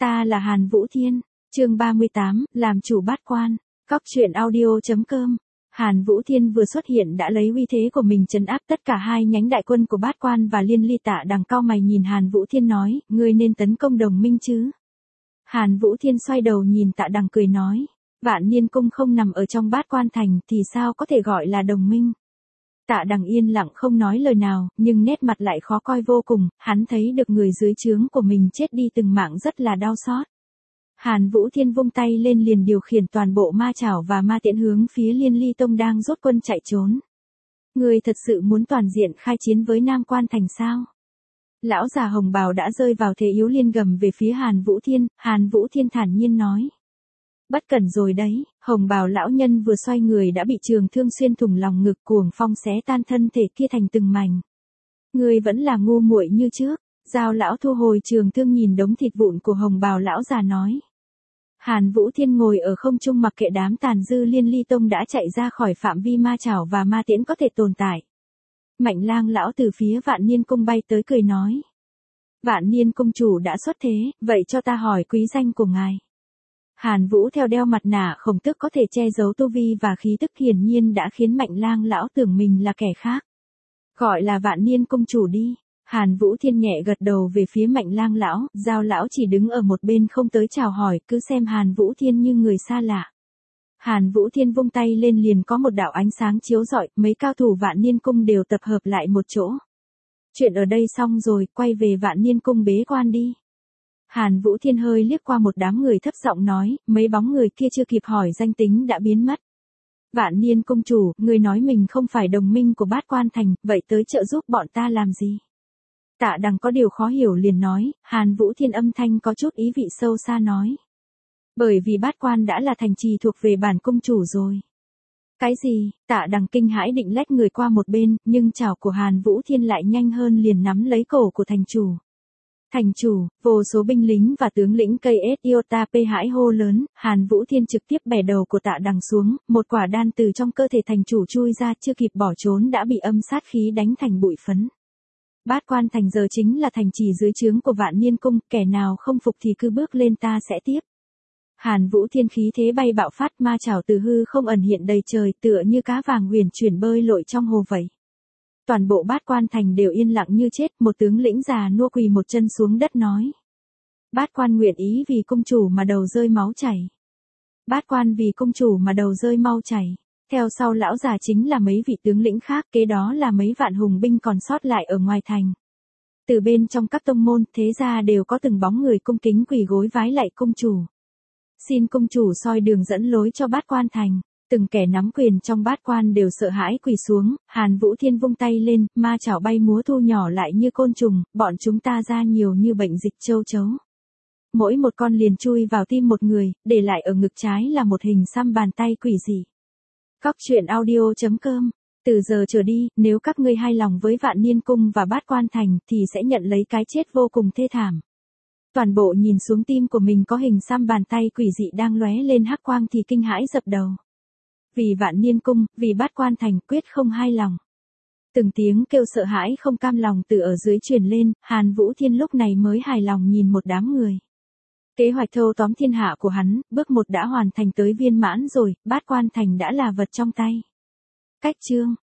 Ta là Hàn Vũ Thiên, chương 38, làm chủ bát quan, Cóc truyện audio.com. Hàn Vũ Thiên vừa xuất hiện đã lấy uy thế của mình trấn áp tất cả hai nhánh đại quân của bát quan và Liên Ly. Tạ Đằng cau mày nhìn Hàn Vũ Thiên nói, ngươi nên tấn công đồng minh chứ. Hàn Vũ Thiên xoay đầu nhìn Tạ Đằng cười nói, Vạn Niên Cung không nằm ở trong bát quan thành thì sao có thể gọi là đồng minh. Tạ Đằng yên lặng không nói lời nào, nhưng nét mặt lại khó coi vô cùng, hắn thấy được người dưới trướng của mình chết đi từng mạng rất là đau xót. Hàn Vũ Thiên vung tay lên liền điều khiển toàn bộ ma chảo và ma tiễn hướng phía Liên Ly Tông đang rút quân chạy trốn. Người thật sự muốn toàn diện khai chiến với Nam Quan Thành sao? Lão già hồng bào đã rơi vào thế yếu liên gầm về phía Hàn Vũ Thiên thản nhiên nói. Bất cẩn rồi đấy, hồng bào lão nhân vừa xoay người đã bị trường thương xuyên thủng lòng ngực, cuồng phong xé tan thân thể kia thành từng mảnh. Người vẫn là ngu muội như trước. Giao lão thu hồi trường thương nhìn đống thịt vụn của hồng bào lão già nói. Hàn Vũ Thiên ngồi ở không trung mặc kệ đám tàn dư Liên Ly Tông đã chạy ra khỏi phạm vi ma chảo và ma tiễn có thể tồn tại. Mạnh Lang lão từ phía Vạn Niên Cung bay tới cười nói. Vạn Niên Cung chủ đã xuất thế, vậy cho ta hỏi quý danh của ngài. Hàn Vũ theo đeo mặt nạ khổng tức có thể che giấu tu vi và khí tức, hiển nhiên đã khiến Mạnh Lang lão tưởng mình là kẻ khác. Gọi là Vạn Niên Cung chủ đi. Hàn Vũ Thiên nhẹ gật đầu về phía Mạnh Lang lão, Giao lão chỉ đứng ở một bên không tới chào hỏi, cứ xem Hàn Vũ Thiên như người xa lạ. Hàn Vũ Thiên vung tay lên liền có một đạo ánh sáng chiếu rọi, mấy cao thủ Vạn Niên Cung đều tập hợp lại một chỗ. Chuyện ở đây xong rồi, quay về Vạn Niên Cung bế quan đi. Hàn Vũ Thiên hơi liếc qua một đám người thấp giọng nói, mấy bóng người kia chưa kịp hỏi danh tính đã biến mất. Vạn Niên Cung chủ, người nói mình không phải đồng minh của bát quan thành, vậy tới trợ giúp bọn ta làm gì? Tạ Đằng có điều khó hiểu liền nói, Hàn Vũ Thiên âm thanh có chút ý vị sâu xa nói. Bởi vì bát quan đã là thành trì thuộc về bản cung chủ rồi. Cái gì? Tạ Đằng kinh hãi định lách người qua một bên, nhưng chảo của Hàn Vũ Thiên lại nhanh hơn liền nắm lấy cổ của thành chủ. Thành chủ, vô số binh lính và tướng lĩnh cây Iota P hãi hô lớn, Hàn Vũ Thiên trực tiếp bẻ đầu của Tạ Đằng xuống, một quả đan từ trong cơ thể thành chủ chui ra, chưa kịp bỏ trốn đã bị âm sát khí đánh thành bụi phấn. Bát quan thành giờ chính là thành trì dưới trướng của Vạn Niên Cung, kẻ nào không phục thì cứ bước lên ta sẽ tiếp. Hàn Vũ Thiên khí thế bay bạo phát, ma chảo từ hư không ẩn hiện đầy trời, tựa như cá vàng huyền chuyển bơi lội trong hồ vậy. Toàn bộ bát quan thành đều yên lặng như chết, một tướng lĩnh già nua quỳ một chân xuống đất nói. Bát quan nguyện ý vì cung chủ mà đầu rơi máu chảy. Bát quan vì cung chủ mà đầu rơi mau chảy. Theo sau lão già chính là mấy vị tướng lĩnh khác, kế đó là mấy vạn hùng binh còn sót lại ở ngoài thành. Từ bên trong các tông môn, thế gia đều có từng bóng người cung kính quỳ gối vái lạy cung chủ. Xin cung chủ soi đường dẫn lối cho bát quan thành. Từng kẻ nắm quyền trong bát quan đều sợ hãi quỳ xuống, Hàn Vũ Thiên vung tay lên, ma chảo bay múa thu nhỏ lại như côn trùng, bọn chúng ta ra nhiều như bệnh dịch châu chấu. Mỗi một con liền chui vào tim một người, để lại ở ngực trái là một hình xăm bàn tay quỷ dị. Cóc truyện audio.com. Từ giờ trở đi, nếu các ngươi hài lòng với Vạn Niên Cung và bát quan thành thì sẽ nhận lấy cái chết vô cùng thê thảm. Toàn bộ nhìn xuống tim của mình có hình xăm bàn tay quỷ dị đang lóe lên hắc quang thì kinh hãi dập đầu. Vì Vạn Niên Cung, vì bát quan thành quyết không hài lòng. Từng tiếng kêu sợ hãi không cam lòng từ ở dưới truyền lên, Hàn Vũ Thiên lúc này mới hài lòng nhìn một đám người. Kế hoạch thâu tóm thiên hạ của hắn, bước 1 đã hoàn thành tới viên mãn rồi, bát quan thành đã là vật trong tay. Cách chương